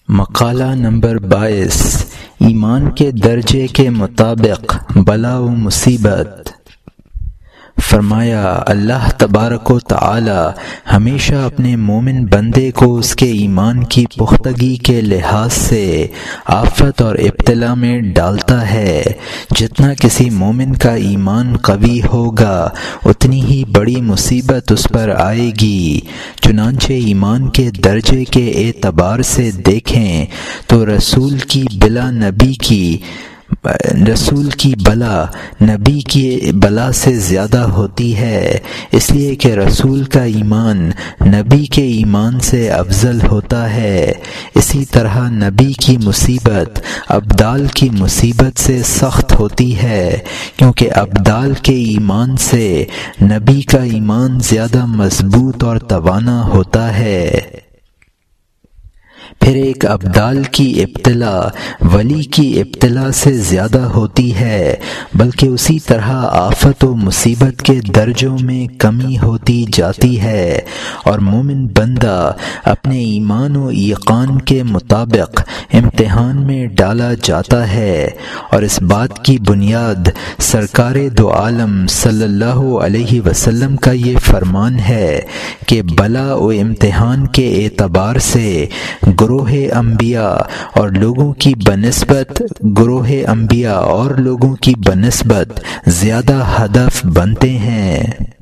مقالہ نمبر 22 ایمان کے درجے کے مطابق بلا و مصیبت۔ فرمایا اللہ تبارک و تعالی ہمیشہ اپنے مومن بندے کو اس کے ایمان کی پختگی کے لحاظ سے آفت اور ابتلا میں ڈالتا ہے۔ جتنا کسی مومن کا ایمان قوی ہوگا اتنی ہی بڑی مصیبت اس پر آئے گی۔ چنانچہ ایمان کے درجے کے اعتبار سے دیکھیں تو رسول کی بلا نبی کی بلا سے زیادہ ہوتی ہے، اس لیے کہ رسول کا ایمان نبی کے ایمان سے افضل ہوتا ہے۔ اسی طرح نبی کی مصیبت ابدال کی مصیبت سے سخت ہوتی ہے، کیونکہ ابدال کے ایمان سے نبی کا ایمان زیادہ مضبوط اور توانا ہوتا ہے۔ پھر ایک ابدال کی ابتلا ولی کی ابتلا سے زیادہ ہوتی ہے، بلکہ اسی طرح آفت و مصیبت کے درجوں میں کمی ہوتی جاتی ہے، اور مومن بندہ اپنے ایمان و یقین کے مطابق امتحان میں ڈالا جاتا ہے۔ اور اس بات کی بنیاد سرکار دو عالم صلی اللہ علیہ وسلم کا یہ فرمان ہے کہ بلا و امتحان کے اعتبار سے گروہ انبیاء اور لوگوں کی بنسبت زیادہ ہدف بنتے ہیں۔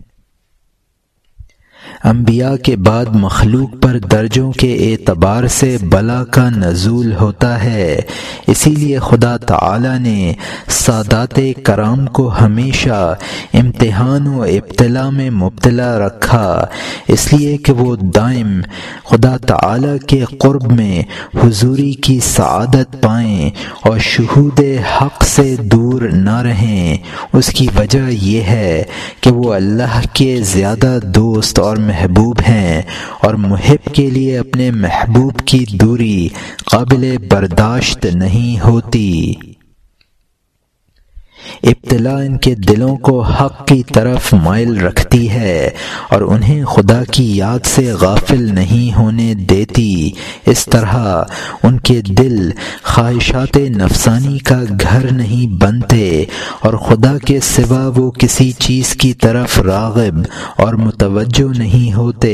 انبیاء کے بعد مخلوق پر درجوں کے اعتبار سے بلا کا نزول ہوتا ہے، اسی لیے خدا تعالی نے سادات کرام کو ہمیشہ امتحان و ابتلا میں مبتلا رکھا، اس لیے کہ وہ دائم خدا تعالی کے قرب میں حضوری کی سعادت پائیں اور شہود حق سے دور نہ رہیں۔ اس کی وجہ یہ ہے کہ وہ اللہ کے زیادہ دوست اور محبوب ہیں، اور محب کے لیے اپنے محبوب کی دوری قابل برداشت نہیں ہوتی۔ ابتلا ان کے دلوں کو حق کی طرف مائل رکھتی ہے اور انہیں خدا کی یاد سے غافل نہیں ہونے دیتی۔ اس طرح ان کے دل خواہشات نفسانی کا گھر نہیں بنتے اور خدا کے سوا وہ کسی چیز کی طرف راغب اور متوجہ نہیں ہوتے۔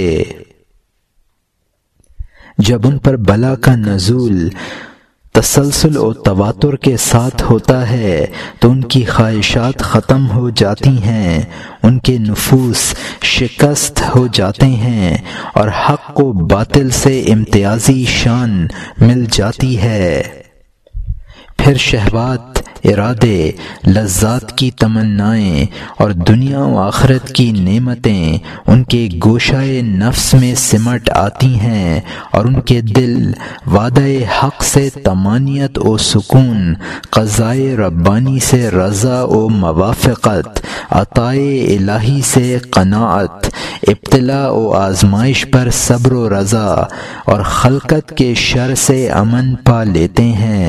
جب ان پر بلا کا نزول تسلسل و تواتر کے ساتھ ہوتا ہے تو ان کی خواہشات ختم ہو جاتی ہیں، ان کے نفوس شکست ہو جاتے ہیں اور حق و باطل سے امتیازی شان مل جاتی ہے۔ پھر شہوات، ارادے، لذات کی تمنائیں اور دنیا و آخرت کی نعمتیں ان کے گوشۂ نفس میں سمٹ آتی ہیں اور ان کے دل وعدہ حق سے طمانینت و سکون، قضائے ربانی سے رضا و موافقت، عطائے الہی سے قناعت، ابتلا و آزمائش پر صبر و رضا اور خلقت کے شر سے امن پا لیتے ہیں۔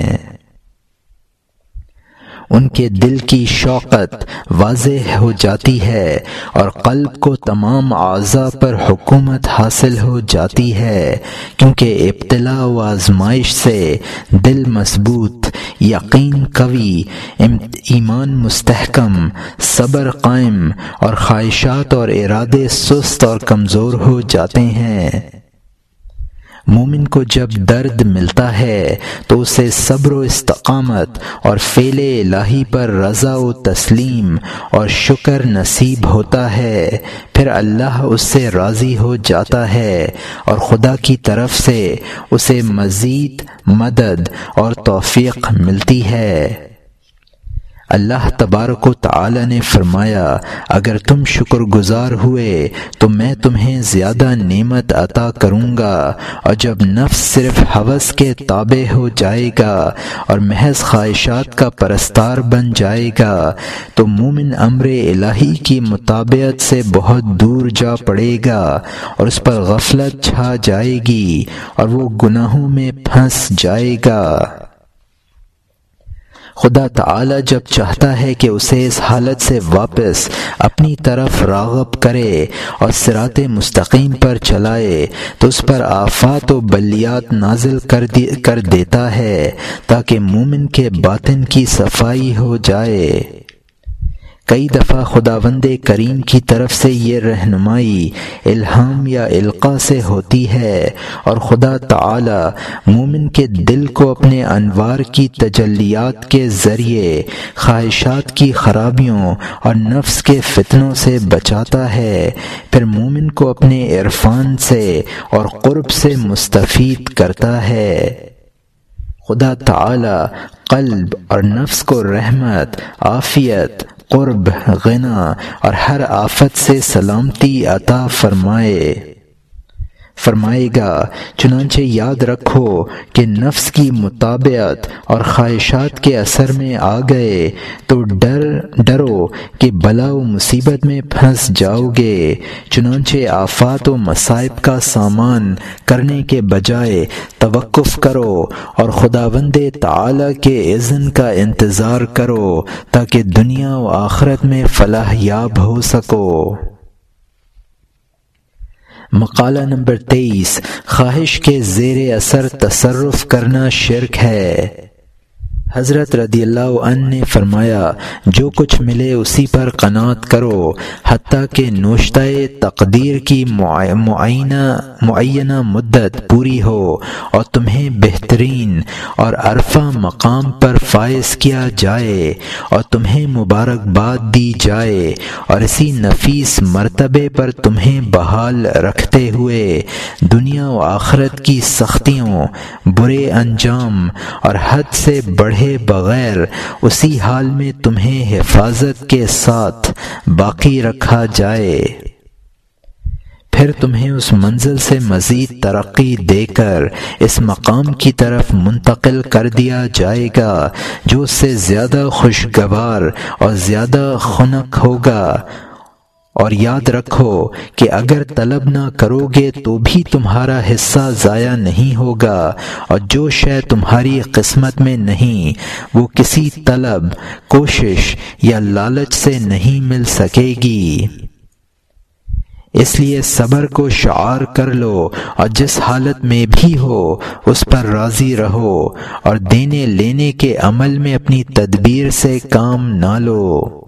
ان کے دل کی شوقت واضح ہو جاتی ہے اور قلب کو تمام اعضاء پر حکومت حاصل ہو جاتی ہے، کیونکہ ابتلا و آزمائش سے دل مضبوط، یقین قوی، ایمان مستحکم، صبر قائم اور خواہشات اور ارادے سست اور کمزور ہو جاتے ہیں۔ مومن کو جب درد ملتا ہے تو اسے صبر و استقامت اور فعل الہی پر رضا و تسلیم اور شکر نصیب ہوتا ہے، پھر اللہ اس سے راضی ہو جاتا ہے اور خدا کی طرف سے اسے مزید مدد اور توفیق ملتی ہے۔ اللہ تبارک و تعالی نے فرمایا، اگر تم شکر گزار ہوئے تو میں تمہیں زیادہ نعمت عطا کروں گا، اور جب نفس صرف ہوس کے تابع ہو جائے گا اور محض خواہشات کا پرستار بن جائے گا تو مومن امر الہی کی مطابعت سے بہت دور جا پڑے گا اور اس پر غفلت چھا جائے گی اور وہ گناہوں میں پھنس جائے گا۔ خدا تعالی جب چاہتا ہے کہ اسے اس حالت سے واپس اپنی طرف راغب کرے اور صراط مستقیم پر چلائے تو اس پر آفات و بلیات نازل کر دیتا ہے تاکہ مومن کے باطن کی صفائی ہو جائے۔ کئی دفعہ خداوند کریم کی طرف سے یہ رہنمائی الہام یا القاء سے ہوتی ہے اور خدا تعالی مومن کے دل کو اپنے انوار کی تجلیات کے ذریعے خواہشات کی خرابیوں اور نفس کے فتنوں سے بچاتا ہے، پھر مومن کو اپنے عرفان سے اور قرب سے مستفید کرتا ہے۔ خدا تعالی قلب اور نفس کو رحمت، عافیت، قرب، غنا اور ہر آفت سے سلامتی عطا فرمائے گا۔ چنانچہ یاد رکھو کہ نفس کی مطابعت اور خواہشات کے اثر میں آ گئے تو ڈرو کہ بلا و مصیبت میں پھنس جاؤ گے۔ چنانچہ آفات و مصائب کا سامان کرنے کے بجائے توقف کرو اور خداوند تعالی کے اذن کا انتظار کرو تاکہ دنیا و آخرت میں فلاح یاب ہو سکو۔ مقالہ نمبر 23، خواہش کے زیر اثر تصرف کرنا شرک ہے۔ حضرت رضی اللہ عنہ نے فرمایا، جو کچھ ملے اسی پر قناعت کرو حتیٰ کہ نوشتہ تقدیر کی معینہ مدت پوری ہو اور تمہیں بہترین اور عرفہ مقام پر فائز کیا جائے اور تمہیں مبارکباد دی جائے اور اسی نفیس مرتبے پر تمہیں بحال رکھتے ہوئے دنیا و آخرت کی سختیوں، برے انجام اور حد سے بڑھے بغیر اسی حال میں تمہیں حفاظت کے ساتھ باقی رکھا جائے، پھر تمہیں اس منزل سے مزید ترقی دے کر اس مقام کی طرف منتقل کر دیا جائے گا جو اس سے زیادہ خوشگوار اور زیادہ خنک ہوگا۔ اور یاد رکھو کہ اگر طلب نہ کرو گے تو بھی تمہارا حصہ ضائع نہیں ہوگا، اور جو شے تمہاری قسمت میں نہیں وہ کسی طلب، کوشش یا لالچ سے نہیں مل سکے گی۔ اس لیے صبر کو شعار کر لو اور جس حالت میں بھی ہو اس پر راضی رہو اور دینے لینے کے عمل میں اپنی تدبیر سے کام نہ لو۔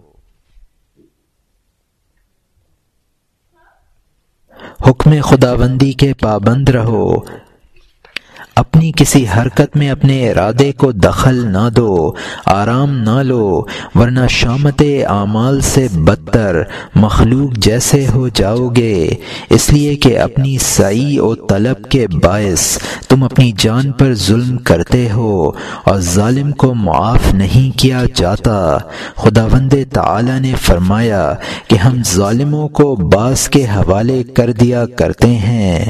حکم خداوندی کے پابند رہو، اپنی کسی حرکت میں اپنے ارادے کو دخل نہ دو، آرام نہ لو، ورنہ شامت اعمال سے بدتر مخلوق جیسے ہو جاؤ گے، اس لیے کہ اپنی سعی و طلب کے باعث تم اپنی جان پر ظلم کرتے ہو اور ظالم کو معاف نہیں کیا جاتا۔ خداوند تعالی نے فرمایا کہ ہم ظالموں کو باس کے حوالے کر دیا کرتے ہیں۔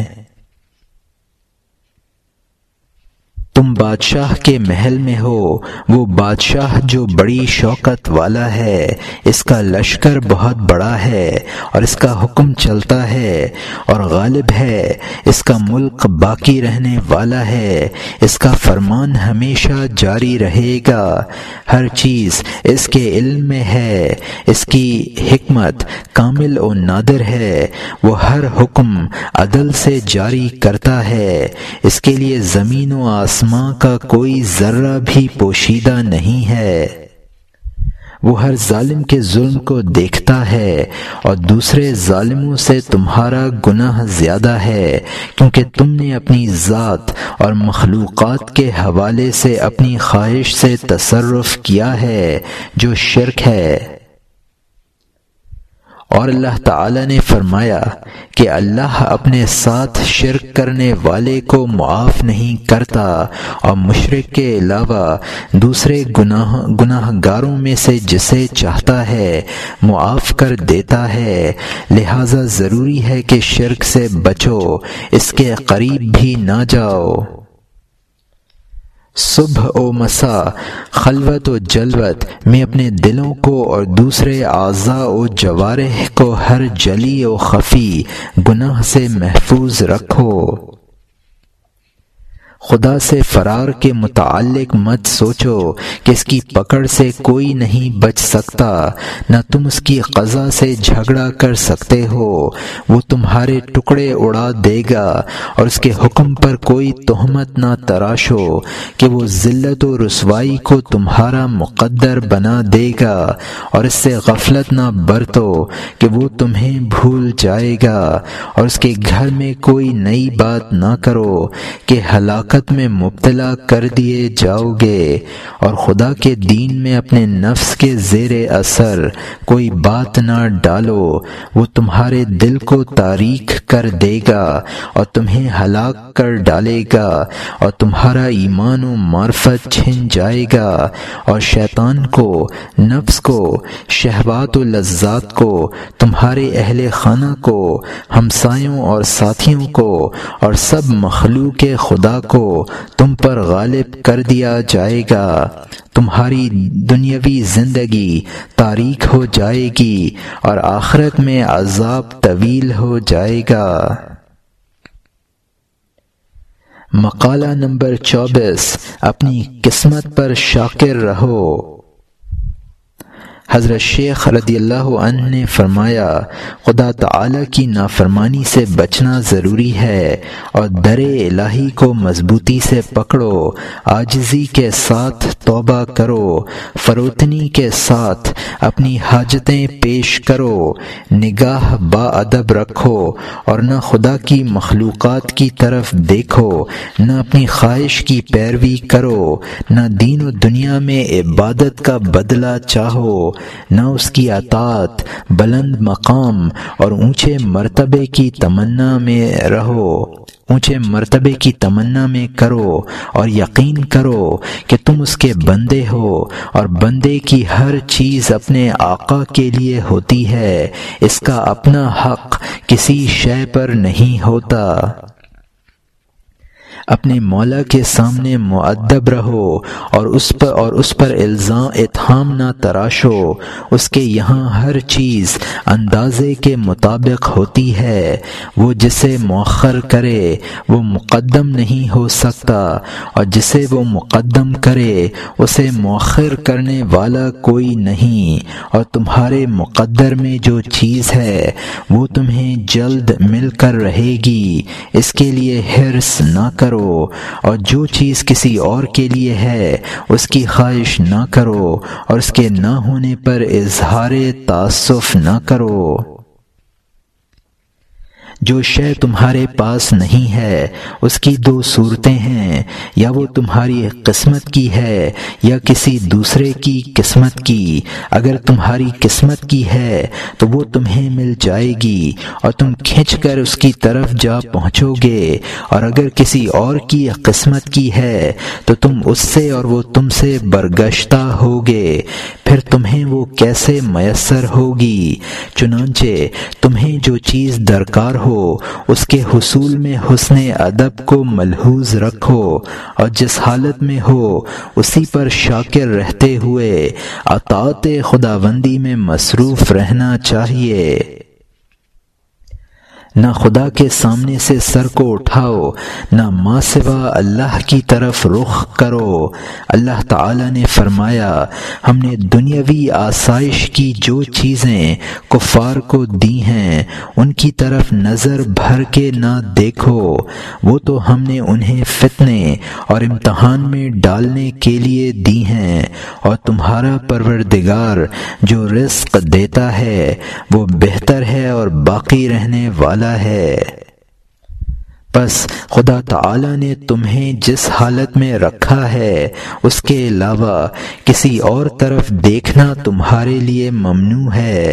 تم بادشاہ کے محل میں ہو، وہ بادشاہ جو بڑی شوکت والا ہے، اس کا لشکر بہت بڑا ہے اور اس کا حکم چلتا ہے اور غالب ہے، اس کا ملک باقی رہنے والا ہے، اس کا فرمان ہمیشہ جاری رہے گا، ہر چیز اس کے علم میں ہے، اس کی حکمت کامل و نادر ہے، وہ ہر حکم عدل سے جاری کرتا ہے، اس کے لیے زمین و آسمان کا کوئی ذرہ بھی پوشیدہ نہیں ہے، وہ ہر ظالم کے ظلم کو دیکھتا ہے اور دوسرے ظالموں سے تمہارا گناہ زیادہ ہے، کیونکہ تم نے اپنی ذات اور مخلوقات کے حوالے سے اپنی خواہش سے تصرف کیا ہے جو شرک ہے۔ اور اللہ تعالی نے فرمایا کہ اللہ اپنے ساتھ شرک کرنے والے کو معاف نہیں کرتا اور مشرک کے علاوہ دوسرے گناہ گاروں میں سے جسے چاہتا ہے معاف کر دیتا ہے، لہذا ضروری ہے کہ شرک سے بچو، اس کے قریب بھی نہ جاؤ۔ صبح و مساء، خلوت و جلوت میں اپنے دلوں کو اور دوسرے اعضاء و جوارح کو ہر جلی و خفی گناہ سے محفوظ رکھو۔ خدا سے فرار کے متعلق مت سوچو کہ اس کی پکڑ سے کوئی نہیں بچ سکتا، نہ تم اس کی قضا سے جھگڑا کر سکتے ہو۔ وہ تمہارے ٹکڑے اڑا دے گا، اور اس کے حکم پر کوئی تہمت نہ تراشو کہ وہ ذلت و رسوائی کو تمہارا مقدر بنا دے گا، اور اس سے غفلت نہ برتو کہ وہ تمہیں بھول جائے گا، اور اس کے گھر میں کوئی نئی بات نہ کرو کہ ہلاکت میں مبتلا کر دیے جاؤ گے، اور خدا کے دین میں اپنے نفس کے زیر اثر کوئی بات نہ ڈالو، وہ تمہارے دل کو تاریک کر دے گا اور تمہیں ہلاک کر ڈالے گا، اور تمہارا ایمان و معرفت چھن جائے گا، اور شیطان کو، نفس کو، شہوات و لذات کو، تمہارے اہل خانہ کو، ہمسایوں اور ساتھیوں کو، اور سب مخلوق خدا کو تم پر غالب کر دیا جائے گا۔ تمہاری دنیاوی زندگی تاریک ہو جائے گی اور آخرت میں عذاب طویل ہو جائے گا۔ مقالہ نمبر 24، اپنی قسمت پر شاکر رہو۔ حضرت شیخ رضی اللہ عنہ نے فرمایا، خدا تعالی کی نافرمانی سے بچنا ضروری ہے، اور در الہی کو مضبوطی سے پکڑو، عاجزی کے ساتھ توبہ کرو، فروتنی کے ساتھ اپنی حاجتیں پیش کرو، نگاہ با ادب رکھو، اور نہ خدا کی مخلوقات کی طرف دیکھو، نہ اپنی خواہش کی پیروی کرو، نہ دین و دنیا میں عبادت کا بدلہ چاہو، نہ اس کی اطاعت، بلند مقام اور اونچے مرتبے کی تمنا میں رہو، اونچے مرتبے کی تمنا میں کرو، اور یقین کرو کہ تم اس کے بندے ہو، اور بندے کی ہر چیز اپنے آقا کے لیے ہوتی ہے، اس کا اپنا حق کسی شے پر نہیں ہوتا۔ اپنے مولا کے سامنے مؤدب رہو، اور اس پر الزام اتہام نہ تراشو، اس کے یہاں ہر چیز اندازے کے مطابق ہوتی ہے، وہ جسے مؤخر کرے وہ مقدم نہیں ہو سکتا، اور جسے وہ مقدم کرے اسے مؤخر کرنے والا کوئی نہیں، اور تمہارے مقدر میں جو چیز ہے وہ تمہیں جلد مل کر رہے گی، اس کے لیے حرص نہ کرو، اور جو چیز کسی اور کے لیے ہے اس کی خواہش نہ کرو، اور اس کے نہ ہونے پر اظہار تاسف نہ کرو۔ جو شے تمہارے پاس نہیں ہے اس کی دو صورتیں ہیں، یا وہ تمہاری قسمت کی ہے یا کسی دوسرے کی قسمت کی۔ اگر تمہاری قسمت کی ہے تو وہ تمہیں مل جائے گی اور تم کھنچ کر اس کی طرف جا پہنچو گے، اور اگر کسی اور کی قسمت کی ہے تو تم اس سے اور وہ تم سے برگشتہ ہوگے، پھر تمہیں وہ کیسے میسر ہوگی؟ چنانچہ تمہیں جو چیز درکار ہو اس کے حصول میں حسن ادب کو ملحوظ رکھو، اور جس حالت میں ہو اسی پر شاکر رہتے ہوئے اطاعت خداوندی میں مصروف رہنا چاہیے۔ نہ خدا کے سامنے سے سر کو اٹھاؤ، نہ ماں سوا اللہ کی طرف رخ کرو۔ اللہ تعالی نے فرمایا، ہم نے دنیاوی آسائش کی جو چیزیں کفار کو دی ہیں ان کی طرف نظر بھر کے نہ دیکھو، وہ تو ہم نے انہیں فتنے اور امتحان میں ڈالنے کے لیے دی ہیں، اور تمہارا پروردگار جو رزق دیتا ہے وہ بہتر ہے اور باقی رہنے والا ہے۔ پس خدا تعالی نے تمہیں جس حالت میں رکھا ہے اس کے علاوہ کسی اور طرف دیکھنا تمہارے لیے ممنوع ہے۔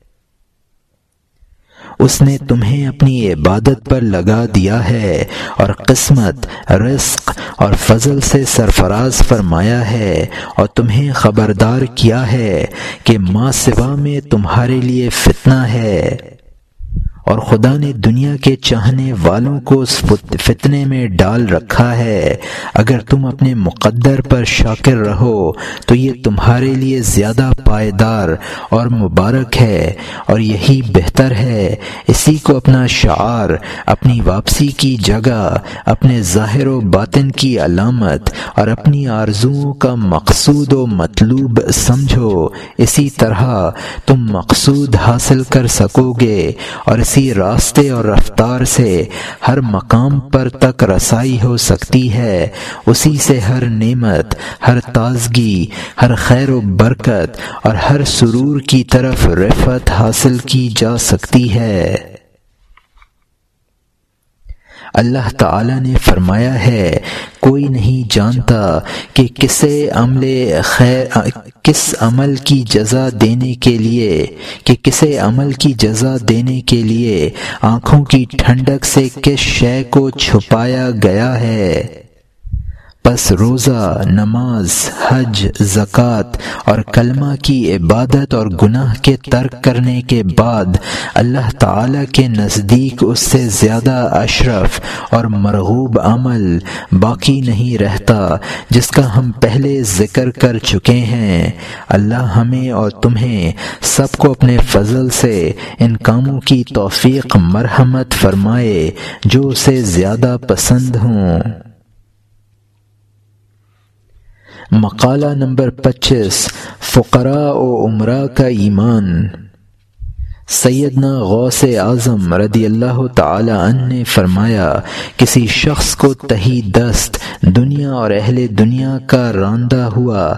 اس نے تمہیں اپنی عبادت پر لگا دیا ہے اور قسمت، رزق اور فضل سے سرفراز فرمایا ہے، اور تمہیں خبردار کیا ہے کہ ماں سوا میں تمہارے لیے فتنہ ہے، اور خدا نے دنیا کے چاہنے والوں کو اس فتنے میں ڈال رکھا ہے۔ اگر تم اپنے مقدر پر شاکر رہو تو یہ تمہارے لیے زیادہ پائیدار اور مبارک ہے اور یہی بہتر ہے۔ اسی کو اپنا شعار، اپنی واپسی کی جگہ، اپنے ظاہر و باطن کی علامت اور اپنی آرزوؤں کا مقصود و مطلوب سمجھو۔ اسی طرح تم مقصود حاصل کر سکو گے اور اسی راستے اور رفتار سے ہر مقام پر تک رسائی ہو سکتی ہے۔ اسی سے ہر نعمت، ہر تازگی، ہر خیر و برکت اور ہر سرور کی طرف رفعت حاصل کی جا سکتی ہے۔ اللہ تعالی نے فرمایا ہے، کوئی نہیں جانتا کہ کس عمل کی جزا دینے کے لیے آنکھوں کی ٹھنڈک سے کس شے کو چھپایا گیا ہے۔ پس روزہ، نماز، حج، زکوٰۃ اور کلمہ کی عبادت اور گناہ کے ترک کرنے کے بعد اللہ تعالی کے نزدیک اس سے زیادہ اشرف اور مرغوب عمل باقی نہیں رہتا، جس کا ہم پہلے ذکر کر چکے ہیں۔ اللہ ہمیں اور تمہیں سب کو اپنے فضل سے ان کاموں کی توفیق مرحمت فرمائے جو اسے زیادہ پسند ہوں۔ مقالہ نمبر 25، فقراء و عمراء کا ایمان۔ سیدنا غوث اعظم رضی اللہ تعالی عنہ نے فرمایا، کسی شخص کو تہی دست دنیا اور اہل دنیا کا راندہ ہوا،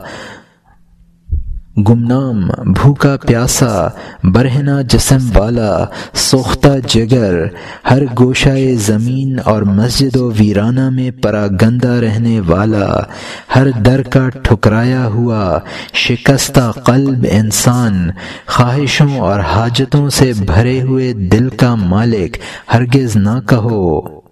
گمنام، بھوکا پیاسا، برہنہ جسم والا، سوختہ جگر، ہر گوشہ زمین اور مسجد و ویرانہ میں پراگندہ رہنے والا، ہر در کا ٹھکرایا ہوا، شکستہ قلب انسان، خواہشوں اور حاجتوں سے بھرے ہوئے دل کا مالک ہرگز نہ کہو۔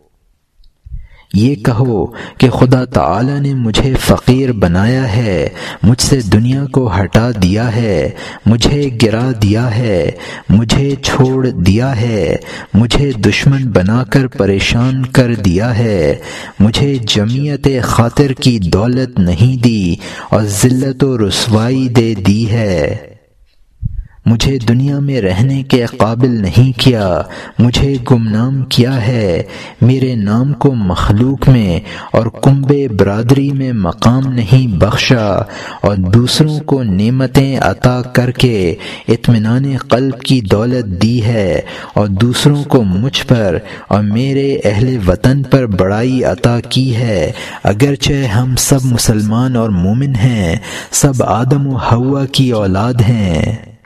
یہ کہو کہ خدا تعالی نے مجھے فقیر بنایا ہے، مجھ سے دنیا کو ہٹا دیا ہے، مجھے گرا دیا ہے، مجھے چھوڑ دیا ہے، مجھے دشمن بنا کر پریشان کر دیا ہے، مجھے جمعیت خاطر کی دولت نہیں دی اور ذلت و رسوائی دے دی ہے، مجھے دنیا میں رہنے کے قابل نہیں کیا، مجھے گمنام کیا ہے، میرے نام کو مخلوق میں اور کنبے برادری میں مقام نہیں بخشا اور دوسروں کو نعمتیں عطا کر کے اطمینان قلب کی دولت دی ہے اور دوسروں کو مجھ پر اور میرے اہل وطن پر بڑائی عطا کی ہے، اگرچہ ہم سب مسلمان اور مومن ہیں، سب آدم و حوا کی اولاد ہیں۔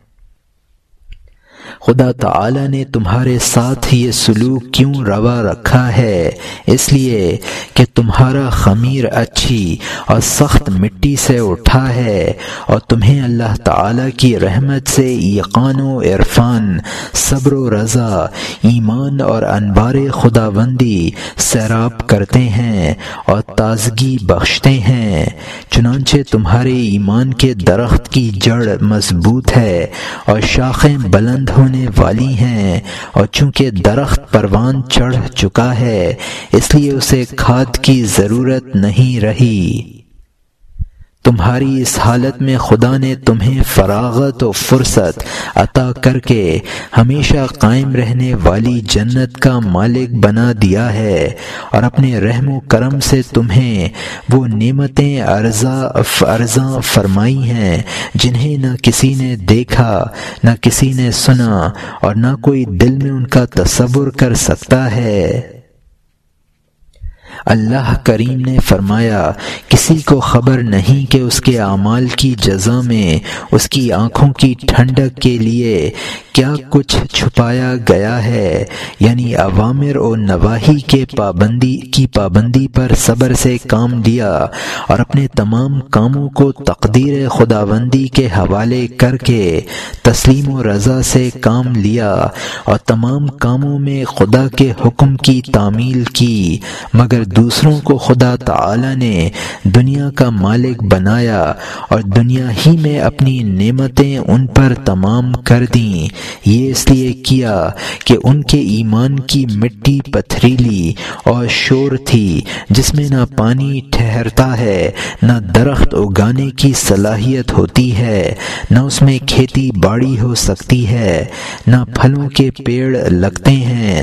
خدا تعالی نے تمہارے ساتھ یہ سلوک کیوں روا رکھا ہے؟ اس لیے کہ تمہارا خمیر اچھی اور سخت مٹی سے اٹھا ہے اور تمہیں اللہ تعالی کی رحمت سے یقین و عرفان، صبر و رضا، ایمان اور انوار خداوندی سیراب کرتے ہیں اور تازگی بخشتے ہیں۔ چنانچہ تمہارے ایمان کے درخت کی جڑ مضبوط ہے اور شاخیں بلند ہونے والی ہیں، اور چونکہ درخت پروان چڑھ چکا ہے اس لیے اسے کھاد کی ضرورت نہیں رہی۔ تمہاری اس حالت میں خدا نے تمہیں فراغت و فرصت عطا کر کے ہمیشہ قائم رہنے والی جنت کا مالک بنا دیا ہے اور اپنے رحم و کرم سے تمہیں وہ نعمتیں عرضاں فرمائی ہیں جنہیں نہ کسی نے دیکھا، نہ کسی نے سنا اور نہ کوئی دل میں ان کا تصور کر سکتا ہے۔ اللہ کریم نے فرمایا، کسی کو خبر نہیں کہ اس کے اعمال کی جزا میں اس کی آنکھوں کی ٹھنڈک کے لیے کیا کچھ چھپایا گیا ہے، یعنی اوامر و نواہی کی پابندی پر صبر سے کام لیا اور اپنے تمام کاموں کو تقدیر خداوندی کے حوالے کر کے تسلیم و رضا سے کام لیا اور تمام کاموں میں خدا کے حکم کی تعمیل کی، مگر دوسروں کو خدا تعالی نے دنیا کا مالک بنایا اور دنیا ہی میں اپنی نعمتیں ان پر تمام کر دیں، یہ اس لیے کیا کہ ان کے ایمان کی مٹی پتھریلی اور شور تھی، جس میں نہ پانی ٹھہرتا ہے، نہ درخت اگانے کی صلاحیت ہوتی ہے، نہ اس میں کھیتی باڑی ہو سکتی ہے، نہ پھلوں کے پیڑ لگتے ہیں۔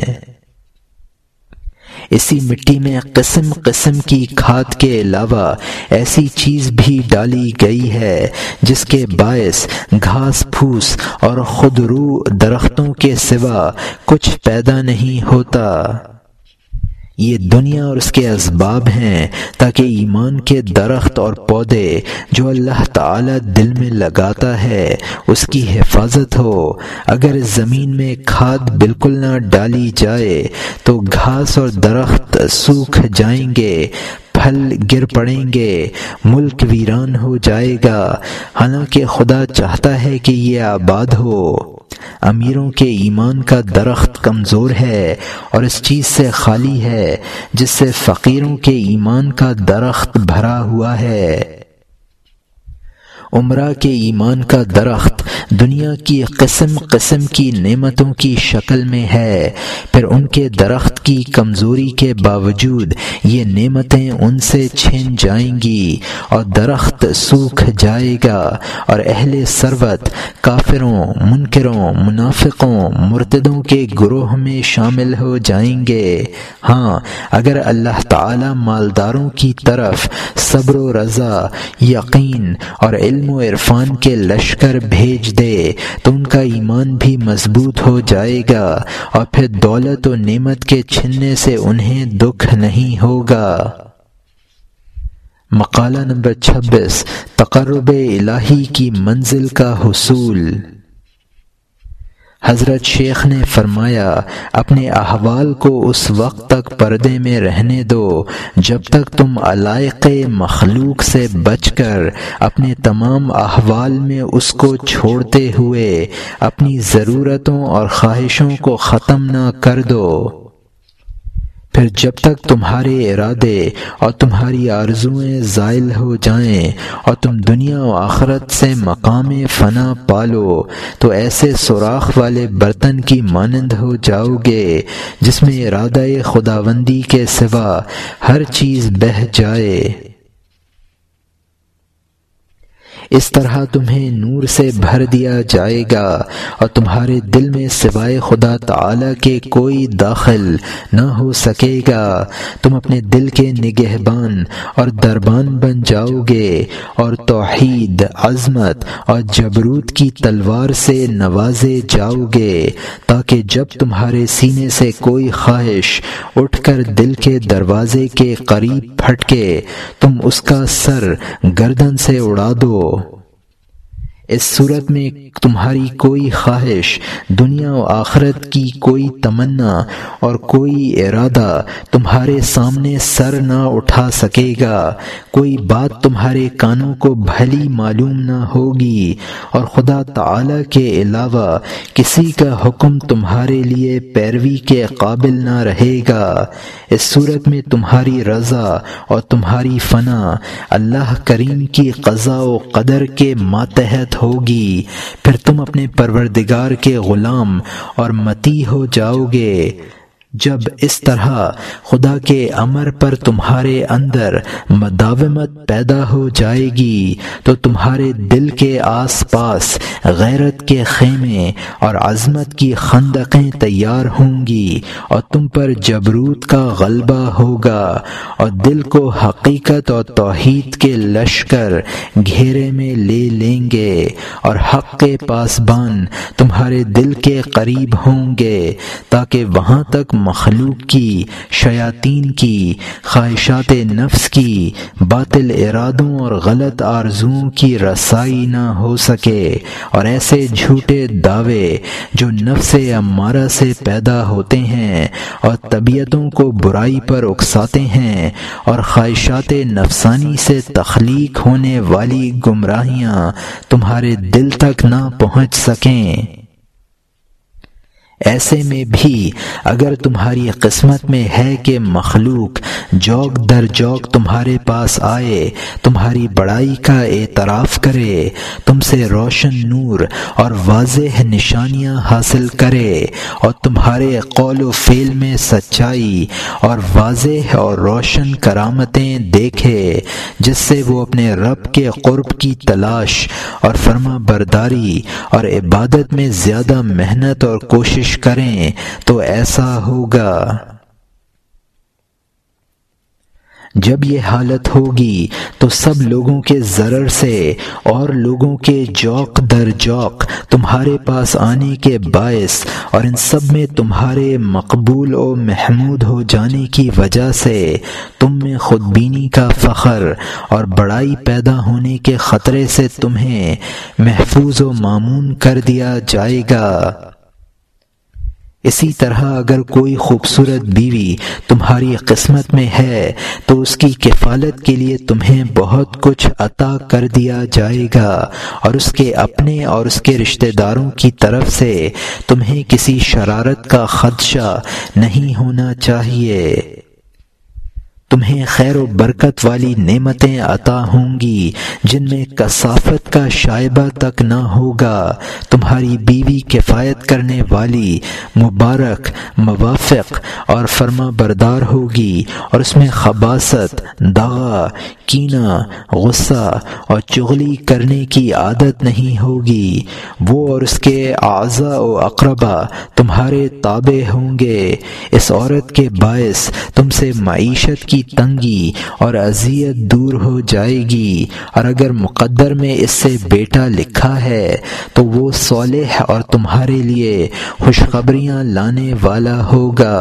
اسی مٹی میں قسم قسم کی کھاد کے علاوہ ایسی چیز بھی ڈالی گئی ہے جس کے باعث گھاس پھوس اور خودرو درختوں کے سوا کچھ پیدا نہیں ہوتا۔ یہ دنیا اور اس کے اسباب ہیں تاکہ ایمان کے درخت اور پودے جو اللہ تعالی دل میں لگاتا ہے اس کی حفاظت ہو۔ اگر اس زمین میں کھاد بالکل نہ ڈالی جائے تو گھاس اور درخت سوکھ جائیں گے، پھل گر پڑیں گے، ملک ویران ہو جائے گا، حالانکہ خدا چاہتا ہے کہ یہ آباد ہو۔ امیروں کے ایمان کا درخت کمزور ہے اور اس چیز سے خالی ہے جس سے فقیروں کے ایمان کا درخت بھرا ہوا ہے۔ عمرہ کے ایمان کا درخت دنیا کی قسم قسم کی نعمتوں کی شکل میں ہے، پھر ان کے درخت کی کمزوری کے باوجود یہ نعمتیں ان سے چھن جائیں گی اور درخت سوکھ جائے گا، اور اہل ثروت کافروں، منکروں، منافقوں، مرتدوں کے گروہ میں شامل ہو جائیں گے۔ ہاں، اگر اللہ تعالی مالداروں کی طرف صبر و رضا، یقین اور علم و عرفان کے لشکر بھیج دے تو ان کا ایمان بھی مضبوط ہو جائے گا، اور پھر دولت و نعمت کے چھننے سے انہیں دکھ نہیں ہوگا۔ مقالہ نمبر 26، تقرب الہی کی منزل کا حصول۔ حضرت شیخ نے فرمایا، اپنے احوال کو اس وقت تک پردے میں رہنے دو جب تک تم علائق مخلوق سے بچ کر اپنے تمام احوال میں اس کو چھوڑتے ہوئے اپنی ضرورتوں اور خواہشوں کو ختم نہ کر دو۔ پھر جب تک تمہارے ارادے اور تمہاری آرزوئیں زائل ہو جائیں اور تم دنیا و آخرت سے مقام فنا پالو تو ایسے سوراخ والے برتن کی مانند ہو جاؤ گے جس میں ارادہ خداوندی کے سوا ہر چیز بہہ جائے۔ اس طرح تمہیں نور سے بھر دیا جائے گا اور تمہارے دل میں سوائے خدا تعالی کے کوئی داخل نہ ہو سکے گا۔ تم اپنے دل کے نگہبان اور دربان بن جاؤ گے اور توحید، عظمت اور جبروت کی تلوار سے نوازے جاؤ گے، تاکہ جب تمہارے سینے سے کوئی خواہش اٹھ کر دل کے دروازے کے قریب پھٹکے تم اس کا سر گردن سے اڑا دو۔ اس صورت میں تمہاری کوئی خواہش، دنیا و آخرت کی کوئی تمنا اور کوئی ارادہ تمہارے سامنے سر نہ اٹھا سکے گا، کوئی بات تمہارے کانوں کو بھلی معلوم نہ ہوگی، اور خدا تعالی کے علاوہ کسی کا حکم تمہارے لیے پیروی کے قابل نہ رہے گا۔ اس صورت میں تمہاری رضا اور تمہاری فنا اللہ کریم کی قضاء و قدر کے ماتحت ہوگی، پھر تم اپنے پروردگار کے غلام اور مطیع ہو جاؤ گے۔ جب اس طرح خدا کے امر پر تمہارے اندر مداومت پیدا ہو جائے گی تو تمہارے دل کے آس پاس غیرت کے خیمے اور عظمت کی خندقیں تیار ہوں گی، اور تم پر جبروت کا غلبہ ہوگا، اور دل کو حقیقت اور توحید کے لشکر گھیرے میں لے لیں گے، اور حق کے پاسبان تمہارے دل کے قریب ہوں گے، تاکہ وہاں تک مخلوق کی، شیاطین کی، خواہشات نفس کی، باطل ارادوں اور غلط آرزوؤں کی رسائی نہ ہو سکے، اور ایسے جھوٹے دعوے جو نفس امارہ سے پیدا ہوتے ہیں اور طبیعتوں کو برائی پر اکساتے ہیں، اور خواہشات نفسانی سے تخلیق ہونے والی گمراہیاں تمہارے دل تک نہ پہنچ سکیں۔ ایسے میں بھی اگر تمہاری قسمت میں ہے کہ مخلوق جوق در جوق تمہارے پاس آئے، تمہاری بڑائی کا اعتراف کرے، تم سے روشن نور اور واضح نشانیاں حاصل کرے، اور تمہارے قول و فعل میں سچائی اور واضح اور روشن کرامتیں دیکھے، جس سے وہ اپنے رب کے قرب کی تلاش اور فرما برداری اور عبادت میں زیادہ محنت اور کوشش کریں، تو ایسا ہوگا۔ جب یہ حالت ہوگی تو سب لوگوں کے ضرر سے اور لوگوں کے جوق در جوق تمہارے پاس آنے کے باعث اور ان سب میں تمہارے مقبول و محمود ہو جانے کی وجہ سے تم میں خود بینی کا فخر اور بڑائی پیدا ہونے کے خطرے سے تمہیں محفوظ و مامون کر دیا جائے گا۔ اسی طرح اگر کوئی خوبصورت بیوی تمہاری قسمت میں ہے تو اس کی کفالت کے لیے تمہیں بہت کچھ عطا کر دیا جائے گا، اور اس کے اپنے اور اس کے رشتہ داروں کی طرف سے تمہیں کسی شرارت کا خدشہ نہیں ہونا چاہیے۔ تمہیں خیر و برکت والی نعمتیں عطا ہوں گی جن میں کثافت کا شائبہ تک نہ ہوگا۔ تمہاری بیوی کفایت کرنے والی، مبارک، موافق اور فرما بردار ہوگی، اور اس میں خباثت، دغا، کینہ، غصہ اور چغلی کرنے کی عادت نہیں ہوگی۔ وہ اور اس کے اعضاء و اقربا تمہارے تابع ہوں گے۔ اس عورت کے باعث تم سے معیشت کی تنگی اور اذیت دور ہو جائے گی، اور اگر مقدر میں اس سے بیٹا لکھا ہے تو وہ صالح اور تمہارے لیے خوشخبریاں لانے والا ہوگا۔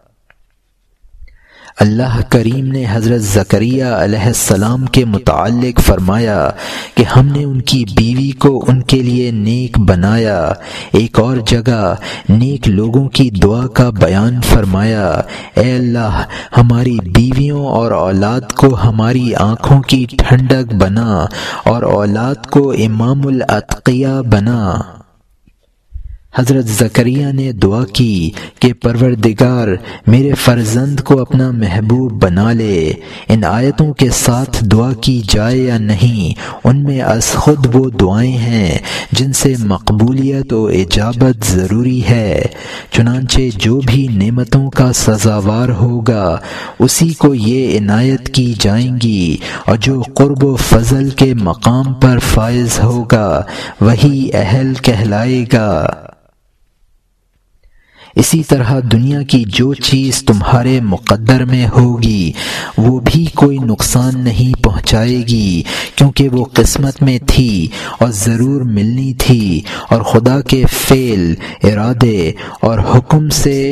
اللہ کریم نے حضرت زکریہ علیہ السلام کے متعلق فرمایا کہ ہم نے ان کی بیوی کو ان کے لیے نیک بنایا۔ ایک اور جگہ نیک لوگوں کی دعا کا بیان فرمایا، اے اللہ ہماری بیویوں اور اولاد کو ہماری آنکھوں کی ٹھنڈک بنا اور اولاد کو امام الاتقیاء بنا۔ حضرت زکریہ نے دعا کی کہ پروردگار میرے فرزند کو اپنا محبوب بنا لے۔ ان آیتوں کے ساتھ دعا کی جائے یا نہیں، ان میں از خود وہ دعائیں ہیں جن سے مقبولیت و اجابت ضروری ہے۔ چنانچہ جو بھی نعمتوں کا سزاوار ہوگا اسی کو یہ عنایت کی جائیں گی، اور جو قرب و فضل کے مقام پر فائز ہوگا وہی اہل کہلائے گا۔ اسی طرح دنیا کی جو چیز تمہارے مقدر میں ہوگی وہ بھی کوئی نقصان نہیں پہنچائے گی، کیونکہ وہ قسمت میں تھی اور ضرور ملنی تھی، اور خدا کے فعل، ارادے اور حکم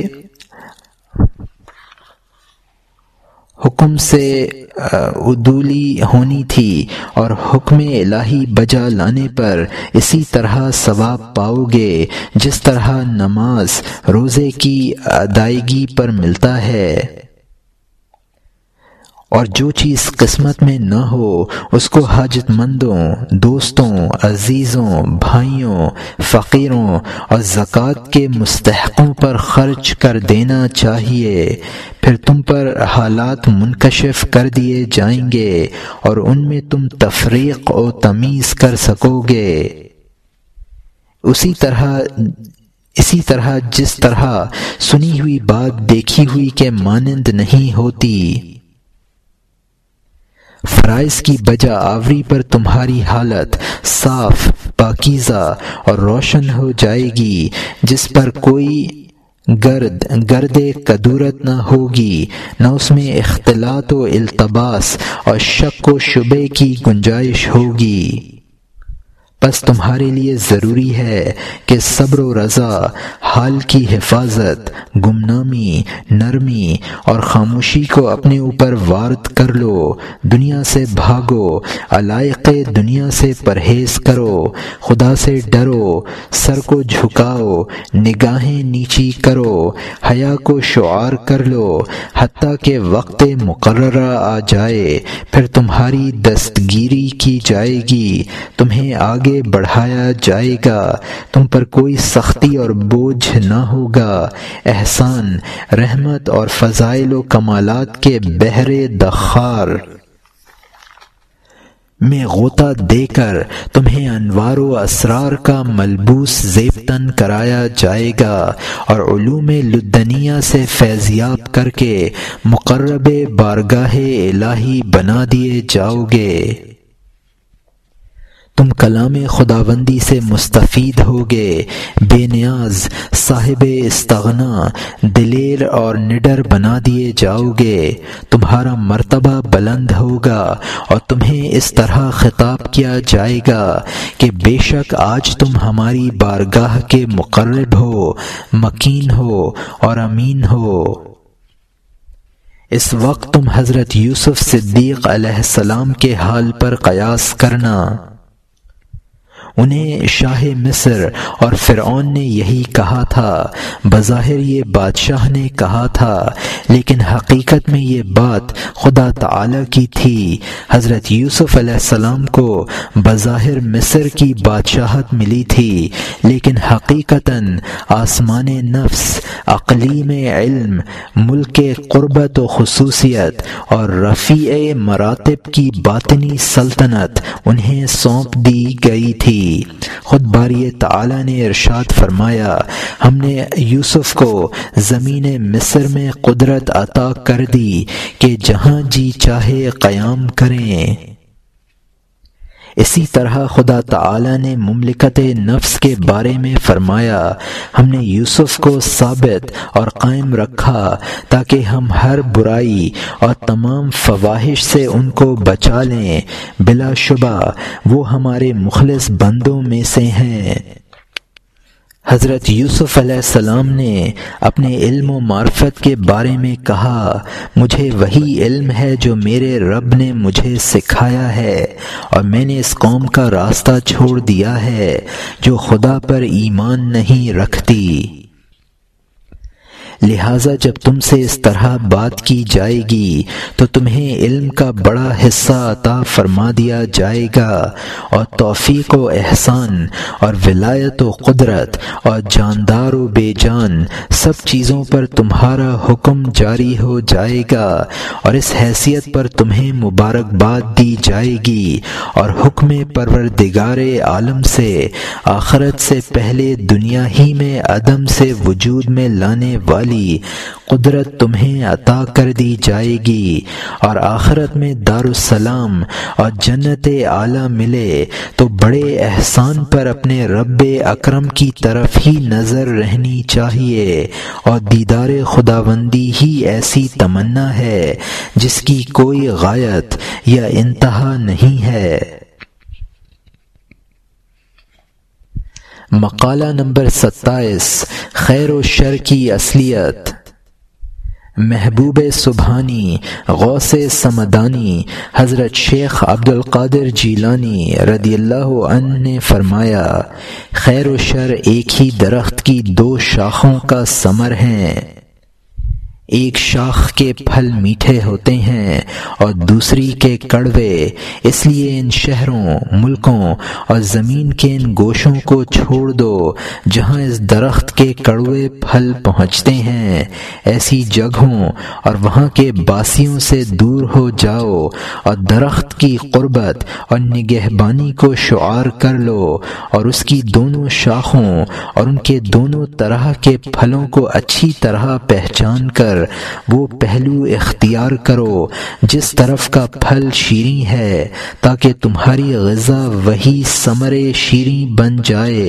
سے عدولی ہونی تھی، اور حکم الہی بجا لانے پر اسی طرح ثواب پاؤ گے جس طرح نماز روزے کی ادائیگی پر ملتا ہے۔ اور جو چیز قسمت میں نہ ہو اس کو حاجت مندوں، دوستوں، عزیزوں، بھائیوں، فقیروں اور زکوٰۃ کے مستحقوں پر خرچ کر دینا چاہیے۔ پھر تم پر حالات منکشف کر دیے جائیں گے اور ان میں تم تفریق و تمیز کر سکو گے۔ اسی طرح جس طرح سنی ہوئی بات دیکھی ہوئی کے مانند نہیں ہوتی، فرائض کی بجا آوری پر تمہاری حالت صاف، پاکیزہ اور روشن ہو جائے گی، جس پر کوئی گرد کدورت نہ ہوگی، نہ اس میں اختلاط و التباس اور شک و شبے کی گنجائش ہوگی۔ بس تمہارے لیے ضروری ہے کہ صبر و رضا، حال کی حفاظت، گمنامی، نرمی اور خاموشی کو اپنے اوپر وارد کر لو۔ دنیا سے بھاگو، علائق دنیا سے پرہیز کرو، خدا سے ڈرو، سر کو جھکاؤ، نگاہیں نیچی کرو، حیا کو شعار کر لو، حتیٰ کہ وقت مقررہ آ جائے، پھر تمہاری دستگیری کی جائے گی، تمہیں آگے آگے بڑھایا جائے گا، تم پر کوئی سختی اور بوجھ نہ ہوگا۔ احسان، رحمت اور فضائل و کمالات کے بحر دخار میں غوطہ دے کر تمہیں انوار و اسرار کا ملبوس زیب تن کرایا جائے گا، اور علوم لدنیہ سے فیضیاب کر کے مقرب بارگاہ الہی بنا دیے جاؤ گے۔ تم کلام خداوندی سے مستفید ہوگے، بے نیاز، صاحب استغنا، دلیر اور نڈر بنا دیے جاؤ گے۔ تمہارا مرتبہ بلند ہوگا اور تمہیں اس طرح خطاب کیا جائے گا کہ بے شک آج تم ہماری بارگاہ کے مقرب ہو، مکین ہو اور امین ہو۔ اس وقت تم حضرت یوسف صدیق علیہ السلام کے حال پر قیاس کرنا۔ انہیں شاہ مصر اور فرعون نے یہی کہا تھا، بظاہر یہ بادشاہ نے کہا تھا، لیکن حقیقت میں یہ بات خدا تعالی کی تھی۔ حضرت یوسف علیہ السلام کو بظاہر مصر کی بادشاہت ملی تھی، لیکن حقیقتاً آسمان نفس، اقلیم علم، ملک قربت و خصوصیت اور رفیع مراتب کی باطنی سلطنت انہیں سونپ دی گئی تھی۔ خود باری تعالی نے ارشاد فرمایا، ہم نے یوسف کو زمین مصر میں قدرت عطا کر دی کہ جہاں جی چاہے قیام کریں۔ اسی طرح خدا تعالی نے مملکت نفس کے بارے میں فرمایا، ہم نے یوسف کو ثابت اور قائم رکھا تاکہ ہم ہر برائی اور تمام فواحش سے ان کو بچا لیں، بلا شبہ وہ ہمارے مخلص بندوں میں سے ہیں۔ حضرت یوسف علیہ السلام نے اپنے علم و معرفت کے بارے میں کہا، مجھے وہی علم ہے جو میرے رب نے مجھے سکھایا ہے، اور میں نے اس قوم کا راستہ چھوڑ دیا ہے جو خدا پر ایمان نہیں رکھتی۔ لہٰذا جب تم سے اس طرح بات کی جائے گی تو تمہیں علم کا بڑا حصہ عطا فرما دیا جائے گا، اور توفیق و احسان اور ولایت و قدرت اور جاندار و بے جان سب چیزوں پر تمہارا حکم جاری ہو جائے گا، اور اس حیثیت پر تمہیں مبارکباد دی جائے گی، اور حکم پروردگار عالم سے آخرت سے پہلے دنیا ہی میں عدم سے وجود میں لانے والی قدرت تمہیں عطا کر دی جائے گی، اور آخرت میں دارالسلام اور جنت اعلیٰ ملے تو بڑے احسان پر اپنے رب اکرم کی طرف ہی نظر رہنی چاہیے، اور دیدار خداوندی ہی ایسی تمنا ہے جس کی کوئی غایت یا انتہا نہیں ہے۔ مقالہ نمبر 27، خیر و شر کی اصلیت۔ محبوب سبحانی، غوث سمدانی، حضرت شیخ عبد القادر جیلانی رضی اللہ عنہ نے فرمایا، خیر و شر ایک ہی درخت کی دو شاخوں کا ثمر ہیں، ایک شاخ کے پھل میٹھے ہوتے ہیں اور دوسری کے کڑوے، اس لیے ان شہروں، ملکوں اور زمین کے ان گوشوں کو چھوڑ دو جہاں اس درخت کے کڑوے پھل پہنچتے ہیں، ایسی جگہوں اور وہاں کے باسیوں سے دور ہو جاؤ، اور درخت کی قربت اور نگہبانی کو شعار کر لو، اور اس کی دونوں شاخوں اور ان کے دونوں طرح کے پھلوں کو اچھی طرح پہچان کر وہ پہلو اختیار کرو جس طرف کا پھل شیریں ہے، تاکہ تمہاری غذا وہی ثمر شیریں بن جائے۔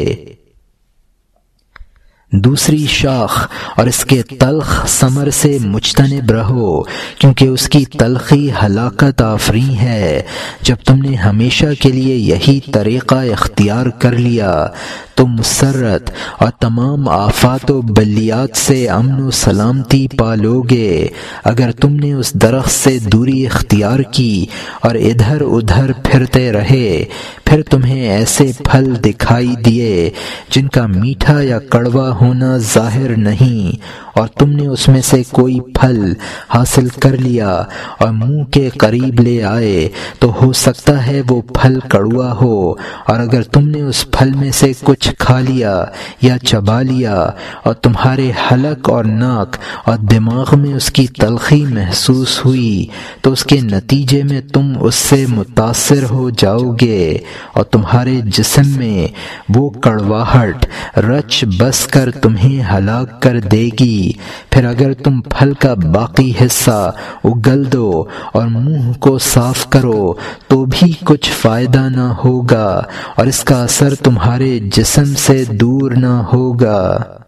دوسری شاخ اور اس کے تلخ ثمر سے مجتنب رہو، کیونکہ اس کی تلخی ہلاکت آفریں ہے۔ جب تم نے ہمیشہ کے لیے یہی طریقہ اختیار کر لیا تو مسرت اور تمام آفات و بلیات سے امن و سلامتی پالو گے۔ اگر تم نے اس درخت سے دوری اختیار کی اور ادھر ادھر پھرتے رہے، پھر تمہیں ایسے پھل دکھائی دیے جن کا میٹھا یا کڑوا ہونا ظاہر نہیں اور تم نے اس میں سے کوئی پھل حاصل کر لیا اور منہ کے قریب لے آئے تو ہو سکتا ہے وہ پھل کڑوا ہو، اور اگر تم نے اس پھل میں سے کچھ کھا لیا یا چبا لیا اور تمہارے حلق اور ناک اور دماغ میں اس کی تلخی محسوس ہوئی تو اس کے نتیجے میں تم اس سے متاثر ہو جاؤ گے اور تمہارے جسم میں وہ کڑواہٹ رچ بس کر تمہیں ہلاک کر دے گی۔ پھر اگر تم پھل کا باقی حصہ اگل دو اور منہ کو صاف کرو تو بھی کچھ فائدہ نہ ہوگا اور اس کا اثر تمہارے جسم سے دور نہ ہوگا۔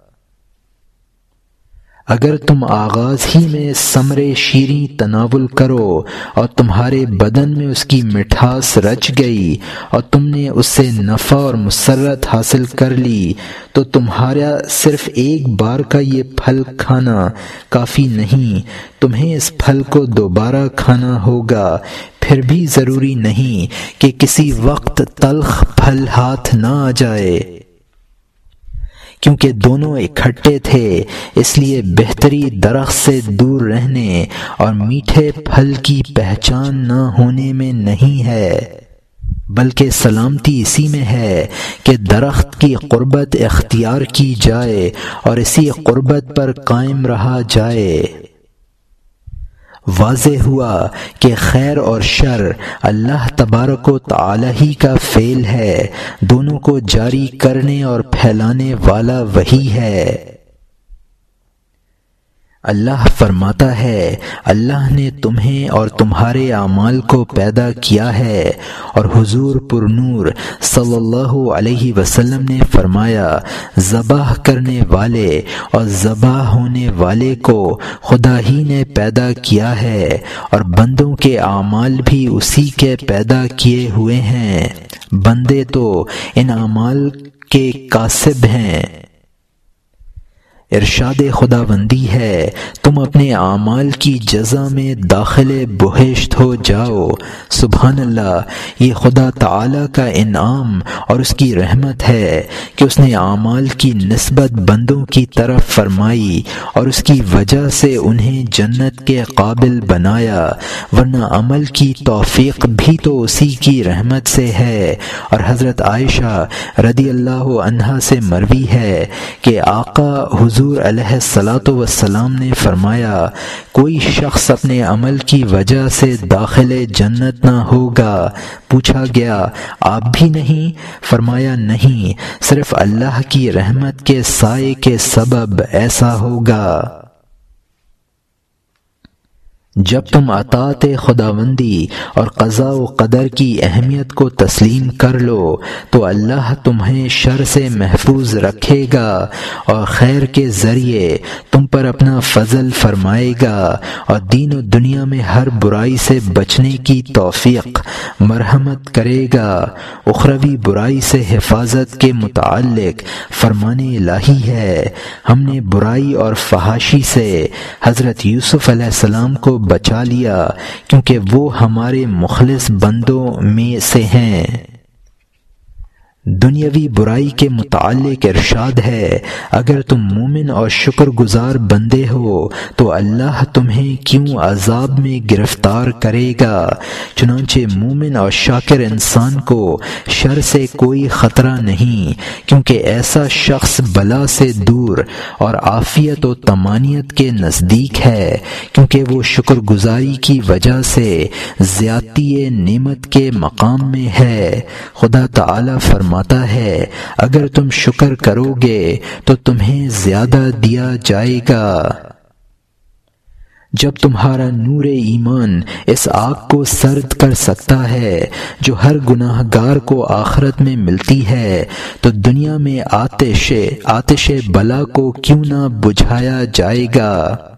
اگر تم آغاز ہی میں ثمر شیریں تناول کرو اور تمہارے بدن میں اس کی مٹھاس رچ گئی اور تم نے اس سے نفع اور مسرت حاصل کر لی تو تمہارا صرف ایک بار کا یہ پھل کھانا کافی نہیں، تمہیں اس پھل کو دوبارہ کھانا ہوگا۔ پھر بھی ضروری نہیں کہ کسی وقت تلخ پھل ہاتھ نہ آ جائے، کیونکہ دونوں اکٹھے تھے، اس لیے بہتری درخت سے دور رہنے اور میٹھے پھل کی پہچان نہ ہونے میں نہیں ہے، بلکہ سلامتی اسی میں ہے کہ درخت کی قربت اختیار کی جائے اور اسی قربت پر قائم رہا جائے۔ واضح ہوا کہ خیر اور شر اللہ تبارک و تعالی ہی کا فعل ہے، دونوں کو جاری کرنے اور پھیلانے والا وہی ہے۔ اللہ فرماتا ہے، اللہ نے تمہیں اور تمہارے اعمال کو پیدا کیا ہے، اور حضور پر نور صلی اللہ علیہ وسلم نے فرمایا، ذبح کرنے والے اور ذبح ہونے والے کو خدا ہی نے پیدا کیا ہے، اور بندوں کے اعمال بھی اسی کے پیدا کیے ہوئے ہیں، بندے تو ان اعمال کے کاسب ہیں۔ ارشاد خداوندی ہے، تم اپنے اعمال کی جزا میں داخل بہشت ہو جاؤ۔ سبحان اللہ، یہ خدا تعالی کا انعام اور اس کی رحمت ہے کہ اس نے اعمال کی نسبت بندوں کی طرف فرمائی اور اس کی وجہ سے انہیں جنت کے قابل بنایا، ورنہ عمل کی توفیق بھی تو اسی کی رحمت سے ہے۔ اور حضرت عائشہ رضی اللہ عنہا سے مروی ہے کہ آقا حضور علیہ الصلاۃ والسلام نے فرمایا، کوئی شخص اپنے عمل کی وجہ سے داخل جنت نہ ہوگا۔ پوچھا گیا، آپ بھی نہیں؟ فرمایا، نہیں، صرف اللہ کی رحمت کے سائے کے سبب ایسا ہوگا۔ جب تم اطاعت خداوندی اور قضاء و قدر کی اہمیت کو تسلیم کر لو تو اللہ تمہیں شر سے محفوظ رکھے گا اور خیر کے ذریعے تم پر اپنا فضل فرمائے گا اور دین و دنیا میں ہر برائی سے بچنے کی توفیق مرحمت کرے گا۔ اخروی برائی سے حفاظت کے متعلق فرمان الہی ہے، ہم نے برائی اور فحاشی سے حضرت یوسف علیہ السلام کو بچا لیا کیونکہ وہ ہمارے مخلص بندوں میں سے ہیں۔ دنیاوی برائی کے متعلق ارشاد ہے، اگر تم مومن اور شکر گزار بندے ہو تو اللہ تمہیں کیوں عذاب میں گرفتار کرے گا۔ چنانچہ مومن اور شاکر انسان کو شر سے کوئی خطرہ نہیں، کیونکہ ایسا شخص بلا سے دور اور عافیت و طمانینت کے نزدیک ہے، کیونکہ وہ شکر گزاری کی وجہ سے زیادتی نعمت کے مقام میں ہے۔ خدا تعالی فرماتا ہے، اگر تم شکر کرو گے تو تمہیں زیادہ دیا جائے گا۔ جب تمہارا نور ایمان اس آگ کو سرد کر سکتا ہے جو ہر گناہ گار کو آخرت میں ملتی ہے تو دنیا میں آتش بلا کو کیوں نہ بجھایا جائے گا۔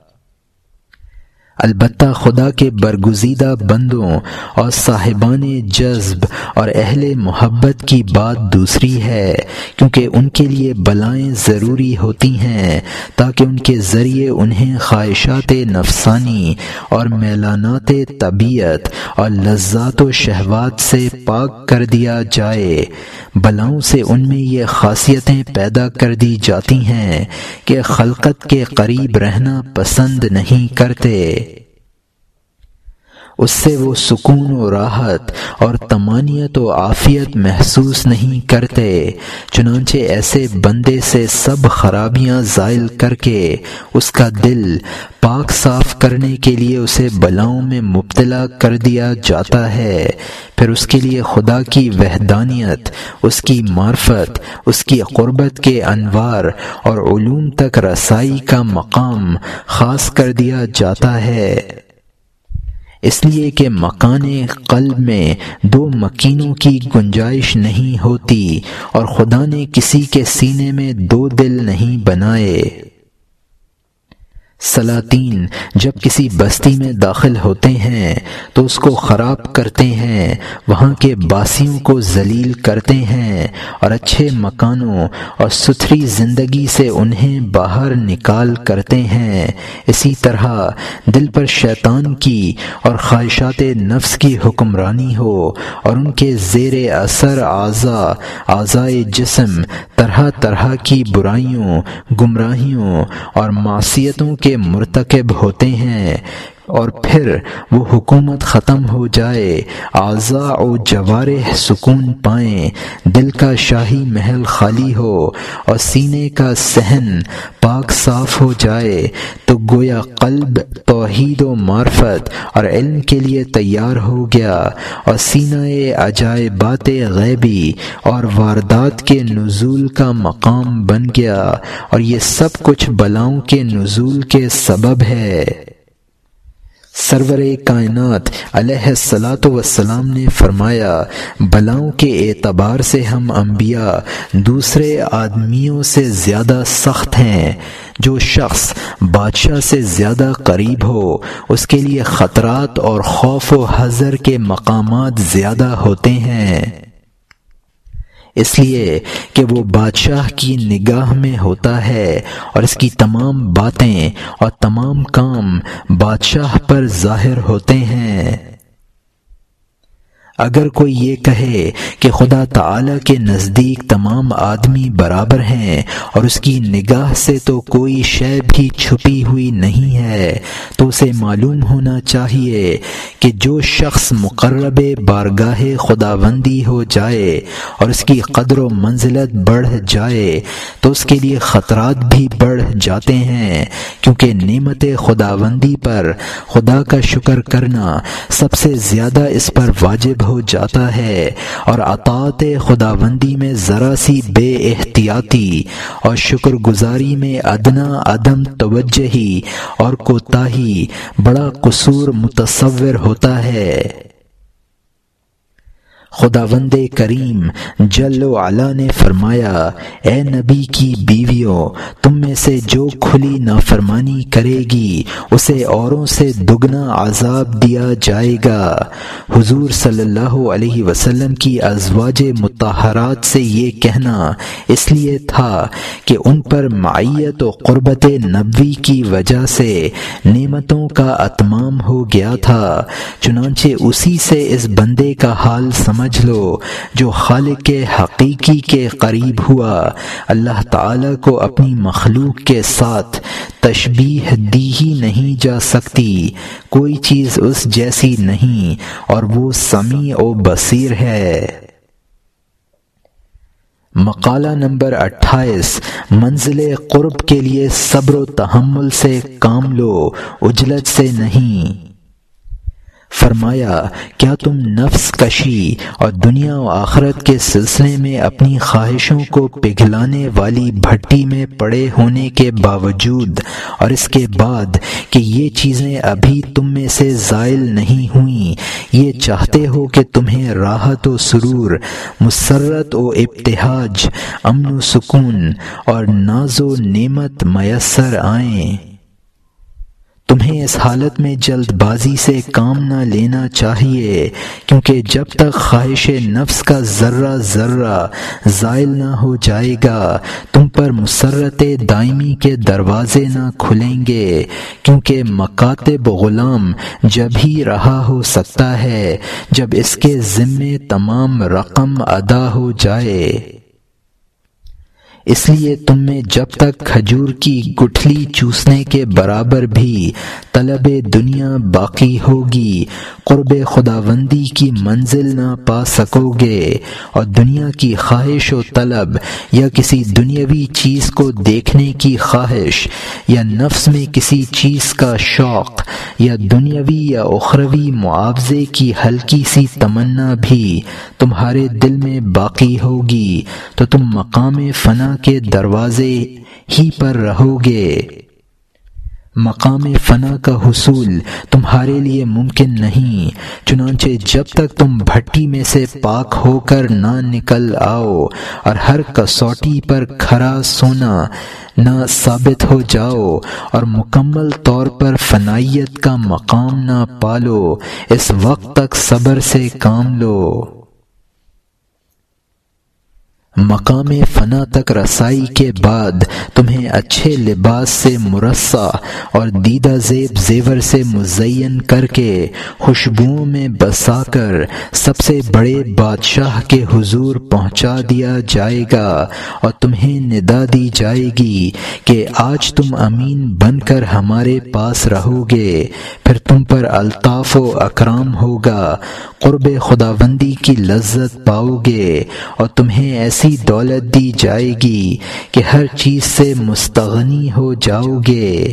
البتہ خدا کے برگزیدہ بندوں اور صاحبان جذب اور اہل محبت کی بات دوسری ہے، کیونکہ ان کے لیے بلائیں ضروری ہوتی ہیں تاکہ ان کے ذریعے انہیں خواہشات نفسانی اور میلانات طبیعت اور لذات و شہوات سے پاک کر دیا جائے۔ بلاؤں سے ان میں یہ خاصیتیں پیدا کر دی جاتی ہیں کہ خلقت کے قریب رہنا پسند نہیں کرتے، اس سے وہ سکون و راحت اور طمانینت و عافیت محسوس نہیں کرتے۔ چنانچہ ایسے بندے سے سب خرابیاں زائل کر کے اس کا دل پاک صاف کرنے کے لیے اسے بلاؤں میں مبتلا کر دیا جاتا ہے۔ پھر اس کے لیے خدا کی وحدانیت، اس کی معرفت، اس کی قربت کے انوار اور علوم تک رسائی کا مقام خاص کر دیا جاتا ہے، اس لیے کہ مکان قلب میں دو مکینوں کی گنجائش نہیں ہوتی، اور خدا نے کسی کے سینے میں دو دل نہیں بنائے۔ سلاطین جب کسی بستی میں داخل ہوتے ہیں تو اس کو خراب کرتے ہیں، وہاں کے باسیوں کو ذلیل کرتے ہیں اور اچھے مکانوں اور ستھری زندگی سے انہیں باہر نکال کرتے ہیں۔ اسی طرح دل پر شیطان کی اور خواہشات نفس کی حکمرانی ہو اور ان کے زیر اثر اعضائے جسم طرح طرح کی برائیوں، گمراہیوں اور معصیتوں کے مرتکب ہوتے ہیں، اور پھر وہ حکومت ختم ہو جائے، اعضاء و جوارح سکون پائیں، دل کا شاہی محل خالی ہو اور سینے کا صحن پاک صاف ہو جائے، تو گویا قلب توحید و معرفت اور علم کے لیے تیار ہو گیا اور سینہ عجائبات غیبی اور واردات کے نزول کا مقام بن گیا، اور یہ سب کچھ بلاؤں کے نزول کے سبب ہے۔ سرور کائنات علیہ الصلاۃ والسلام نے فرمایا، بلاؤں کے اعتبار سے ہم انبیاء دوسرے آدمیوں سے زیادہ سخت ہیں۔ جو شخص بادشاہ سے زیادہ قریب ہو اس کے لیے خطرات اور خوف و حذر کے مقامات زیادہ ہوتے ہیں، اس لیے کہ وہ بادشاہ کی نگاہ میں ہوتا ہے اور اس کی تمام باتیں اور تمام کام بادشاہ پر ظاہر ہوتے ہیں۔ اگر کوئی یہ کہے کہ خدا تعالی کے نزدیک تمام آدمی برابر ہیں اور اس کی نگاہ سے تو کوئی شے بھی چھپی ہوئی نہیں ہے، تو اسے معلوم ہونا چاہیے کہ جو شخص مقرب بارگاہ خداوندی ہو جائے اور اس کی قدر و منزلت بڑھ جائے تو اس کے لیے خطرات بھی بڑھ جاتے ہیں، کیونکہ نعمت خداوندی پر خدا کا شکر کرنا سب سے زیادہ اس پر واجب ہو جاتا ہے، اور اطاعت خداوندی میں ذرا سی بے احتیاطی اور شکر گزاری میں ادنا عدم توجہی اور کوتاہی بڑا قصور متصور ہوتا ہے۔ خداوند کریم جل و علا نے فرمایا، اے نبی کی بیویوں، تم میں سے جو کھلی نافرمانی کرے گی اسے اوروں سے دگنا عذاب دیا جائے گا۔ حضور صلی اللہ علیہ وسلم کی ازواج مطہرات سے یہ کہنا اس لیے تھا کہ ان پر معیت و قربت نبوی کی وجہ سے نعمتوں کا اتمام ہو گیا تھا، چنانچہ اسی سے اس بندے کا حال سمجھ لو جو خالق حقیقی کے قریب ہوا۔ اللہ تعالی کو اپنی مخلوق کے ساتھ تشبیہ دی ہی نہیں جا سکتی، کوئی چیز اس جیسی نہیں، اور وہ سمیع و بصیر ہے۔ مقالہ نمبر 28، منزل قرب کے لیے صبر و تحمل سے کام لو، عجلت سے نہیں۔ فرمایا، کیا تم نفس کشی اور دنیا و آخرت کے سلسلے میں اپنی خواہشوں کو پگھلانے والی بھٹی میں پڑے ہونے کے باوجود اور اس کے بعد کہ یہ چیزیں ابھی تم میں سے زائل نہیں ہوئیں، یہ چاہتے ہو کہ تمہیں راحت و سرور، مسرت و ابتہاج، امن و سکون اور ناز و نعمت میسر آئیں؟ تمہیں اس حالت میں جلد بازی سے کام نہ لینا چاہیے، کیونکہ جب تک خواہش نفس کا ذرہ ذرہ زائل نہ ہو جائے گا تم پر مسرت دائمی کے دروازے نہ کھلیں گے، کیونکہ مکاتب غلام جب ہی رہا ہو سکتا ہے جب اس کے ذمے تمام رقم ادا ہو جائے۔ اس لیے تم میں جب تک کھجور کی گٹھلی چوسنے کے برابر بھی طلب دنیا باقی ہوگی قرب خداوندی کی منزل نہ پا سکو گے، اور دنیا کی خواہش و طلب یا کسی دنیاوی چیز کو دیکھنے کی خواہش یا نفس میں کسی چیز کا شوق یا دنیاوی یا اخروی معاوضے کی ہلکی سی تمنا بھی تمہارے دل میں باقی ہوگی تو تم مقام فنا کے دروازے ہی پر رہو گے۔ مقام فنا کا حصول تمہارے لیے ممکن نہیں، چنانچہ جب تک تم بھٹی میں سے پاک ہو کر نہ نکل آؤ اور ہر کسوٹی پر کھرا سونا نہ ثابت ہو جاؤ اور مکمل طور پر فنائیت کا مقام نہ پالو، اس وقت تک صبر سے کام لو۔ مقام فنا تک رسائی کے بعد تمہیں اچھے لباس سے مرصع اور دیدہ زیب زیور سے مزین کر کے خوشبوؤں میں بسا کر سب سے بڑے بادشاہ کے حضور پہنچا دیا جائے گا، اور تمہیں ندا دی جائے گی کہ آج تم امین بن کر ہمارے پاس رہو گے، پھر تم پر الطاف و اکرام ہوگا، قرب خداوندی کی لذت پاؤ گے، اور تمہیں ایسی دولت دی جائے گی کہ ہر چیز سے مستغنی ہو جاؤ گے۔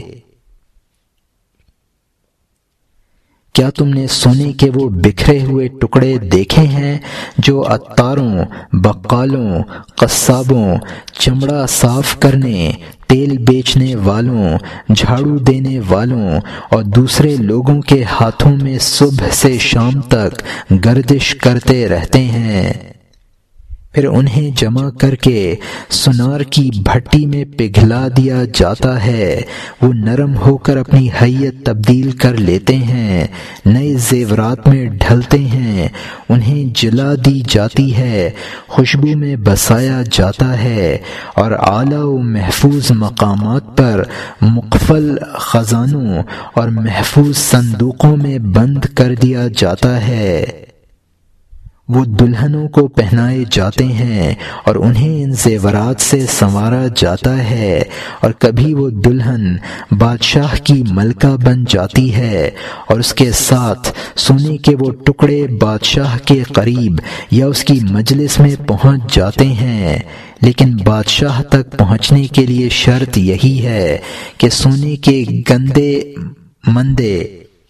کیا تم نے سونے کے وہ بکھرے ہوئے ٹکڑے دیکھے ہیں جو عطاروں، بقالوں، قصابوں، چمڑا صاف کرنے، تیل بیچنے والوں، جھاڑو دینے والوں اور دوسرے لوگوں کے ہاتھوں میں صبح سے شام تک گردش کرتے رہتے ہیں؟ پھر انہیں جمع کر کے سونار کی بھٹی میں پگھلا دیا جاتا ہے، وہ نرم ہو کر اپنی حیت تبدیل کر لیتے ہیں، نئے زیورات میں ڈھلتے ہیں، انہیں جلا دی جاتی ہے، خوشبو میں بسایا جاتا ہے اور اعلیٰ و محفوظ مقامات پر مقفل خزانوں اور محفوظ صندوقوں میں بند کر دیا جاتا ہے۔ وہ دلہنوں کو پہنائے جاتے ہیں اور انہیں ان زیورات سے سنوارا جاتا ہے، اور کبھی وہ دلہن بادشاہ کی ملکہ بن جاتی ہے اور اس کے ساتھ سونے کے وہ ٹکڑے بادشاہ کے قریب یا اس کی مجلس میں پہنچ جاتے ہیں، لیکن بادشاہ تک پہنچنے کے لیے شرط یہی ہے کہ سونے کے گندے مندے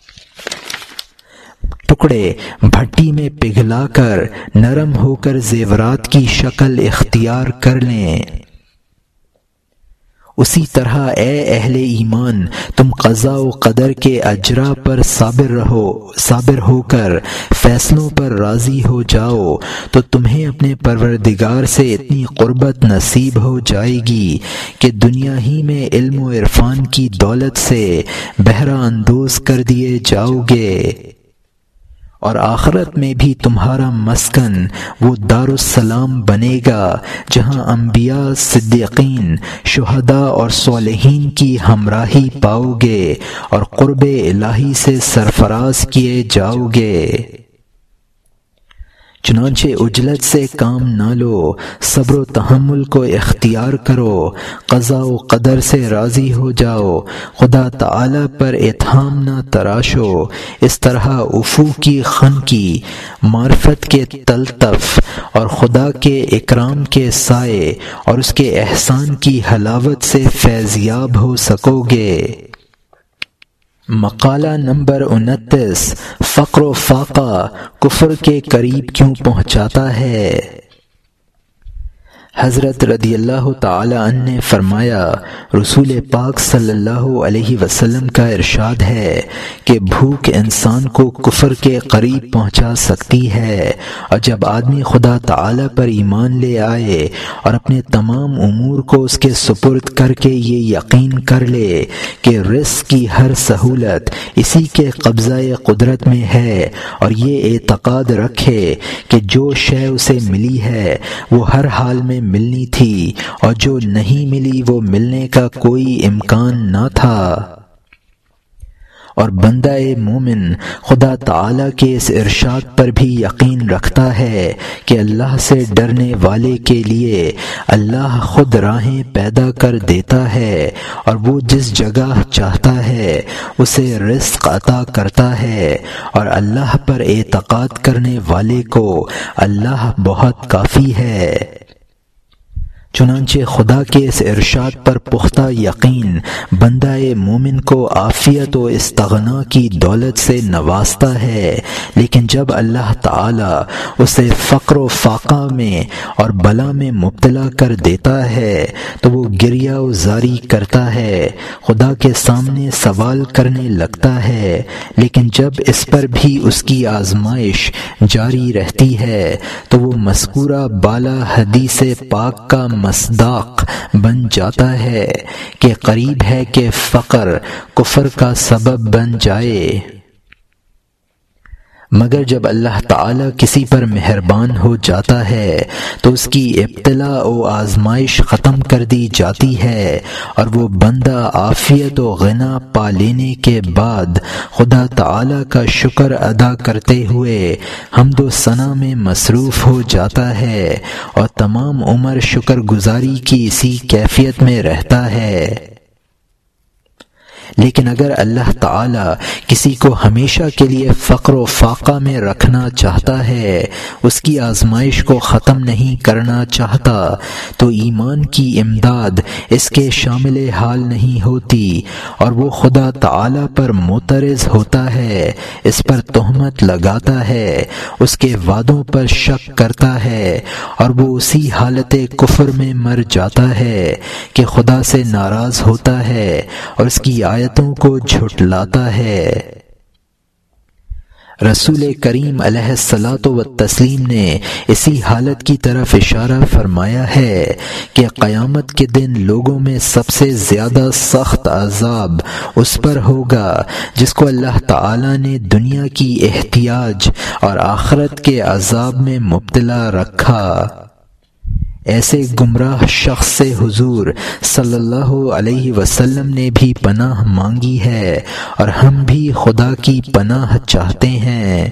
ٹکڑے بھٹی میں پگھلا کر نرم ہو کر زیورات کی شکل اختیار کر لیں۔ اسی طرح اے اہل ایمان، تم قضاء و قدر کے اجرا پر صابر ہو کر فیصلوں پر راضی ہو جاؤ تو تمہیں اپنے پروردگار سے اتنی قربت نصیب ہو جائے گی کہ دنیا ہی میں علم و عرفان کی دولت سے بہرہ اندوز کر دیے جاؤ گے، اور آخرت میں بھی تمہارا مسکن وہ دار السلام بنے گا جہاں انبیاء، صدیقین، شہداء اور صالحین کی ہمراہی پاؤ گے اور قرب الہی سے سرفراز کیے جاؤ گے۔ چنانچہ عجلت سے کام نہ لو، صبر و تحمل کو اختیار کرو، قضاء و قدر سے راضی ہو جاؤ، خدا تعالی پر اتہام نہ تراشو، اس طرح افو کی خن کی، معرفت کے تلطف اور خدا کے اکرام کے سائے اور اس کے احسان کی حلاوت سے فیضیاب ہو سکو گے۔ مقالہ نمبر 29، فقر و فاقہ کفر کے قریب کیوں پہنچاتا ہے؟ حضرت رضی اللہ تعالی عنہ نے فرمایا، رسول پاک صلی اللہ علیہ وسلم کا ارشاد ہے کہ بھوک انسان کو کفر کے قریب پہنچا سکتی ہے، اور جب آدمی خدا تعالی پر ایمان لے آئے اور اپنے تمام امور کو اس کے سپرد کر کے یہ یقین کر لے کہ رزق کی ہر سہولت اسی کے قبضہ قدرت میں ہے، اور یہ اعتقاد رکھے کہ جو شے اسے ملی ہے وہ ہر حال میں ملنی تھی اور جو نہیں ملی وہ ملنے کا کوئی امکان نہ تھا، اور بندہ مومن خدا تعالی کے اس ارشاد پر بھی یقین رکھتا ہے کہ اللہ سے ڈرنے والے کے لیے اللہ خود راہیں پیدا کر دیتا ہے، اور وہ جس جگہ چاہتا ہے اسے رزق عطا کرتا ہے، اور اللہ پر اعتقاد کرنے والے کو اللہ بہت کافی ہے۔ چنانچہ خدا کے اس ارشاد پر پختہ یقین بندہ مومن کو عافیت و استغنا کی دولت سے نوازتا ہے، لیکن جب اللہ تعالی اسے فقر و فاقہ میں اور بلا میں مبتلا کر دیتا ہے تو وہ گریہ و زاری کرتا ہے، خدا کے سامنے سوال کرنے لگتا ہے، لیکن جب اس پر بھی اس کی آزمائش جاری رہتی ہے تو وہ مذکورہ بالا حدیث پاک کا مصداق بن جاتا ہے کہ قریب ہے کہ فقر کفر کا سبب بن جائے، مگر جب اللہ تعالی کسی پر مہربان ہو جاتا ہے تو اس کی ابتلا و آزمائش ختم کر دی جاتی ہے، اور وہ بندہ عافیت و غنا پا لینے کے بعد خدا تعالی کا شکر ادا کرتے ہوئے حمد و ثنا میں مصروف ہو جاتا ہے، اور تمام عمر شکر گزاری کی اسی کیفیت میں رہتا ہے۔ لیکن اگر اللہ تعالی کسی کو ہمیشہ کے لیے فقر و فاقہ میں رکھنا چاہتا ہے، اس کی آزمائش کو ختم نہیں کرنا چاہتا، تو ایمان کی امداد اس کے شامل حال نہیں ہوتی، اور وہ خدا تعالی پر معترض ہوتا ہے، اس پر تہمت لگاتا ہے، اس کے وعدوں پر شک کرتا ہے، اور وہ اسی حالت کفر میں مر جاتا ہے کہ خدا سے ناراض ہوتا ہے اور اس کی آیتوں کو جھٹلاتا ہے۔ رسول کریم علیہ الصلاۃ والتسلیم نے اسی حالت کی طرف اشارہ فرمایا ہے کہ قیامت کے دن لوگوں میں سب سے زیادہ سخت عذاب اس پر ہوگا جس کو اللہ تعالی نے دنیا کی احتیاج اور آخرت کے عذاب میں مبتلا رکھا۔ ایسے گمراہ شخص سے حضور صلی اللہ علیہ وسلم نے بھی پناہ مانگی ہے، اور ہم بھی خدا کی پناہ چاہتے ہیں۔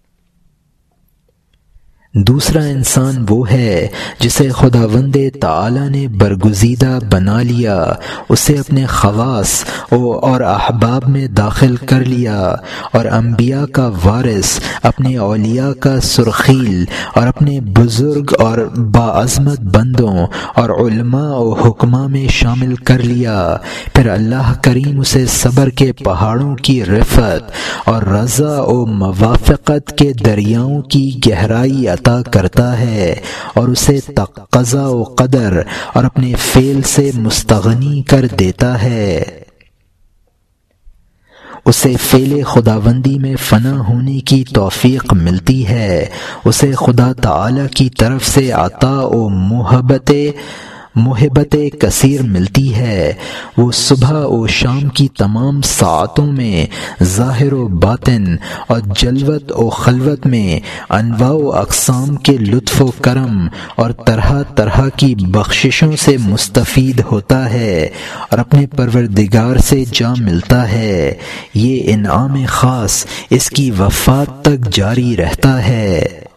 دوسرا انسان وہ ہے جسے خداوند تعالی نے برگزیدہ بنا لیا، اسے اپنے خواص اور احباب میں داخل کر لیا، اور انبیاء کا وارث، اپنے اولیاء کا سرخیل، اور اپنے بزرگ اور باعظمت بندوں اور علماء و حکماء میں شامل کر لیا۔ پھر اللہ کریم اسے صبر کے پہاڑوں کی رفعت اور رضا و موافقت کے دریاؤں کی گہرائی عطا کرتا ہے، اور اسے تقاضا و قدر اور اپنے فعل سے مستغنی کر دیتا ہے۔ اسے فعل خداوندی میں فنا ہونے کی توفیق ملتی ہے، اسے خدا تعالی کی طرف سے عطا و محبت کثیر ملتی ہے، وہ صبح و شام کی تمام ساعتوں میں ظاہر و باطن اور جلوت و خلوت میں انواع و اقسام کے لطف و کرم اور طرح طرح کی بخششوں سے مستفید ہوتا ہے، اور اپنے پروردگار سے جا ملتا ہے۔ یہ انعام خاص اس کی وفات تک جاری رہتا ہے۔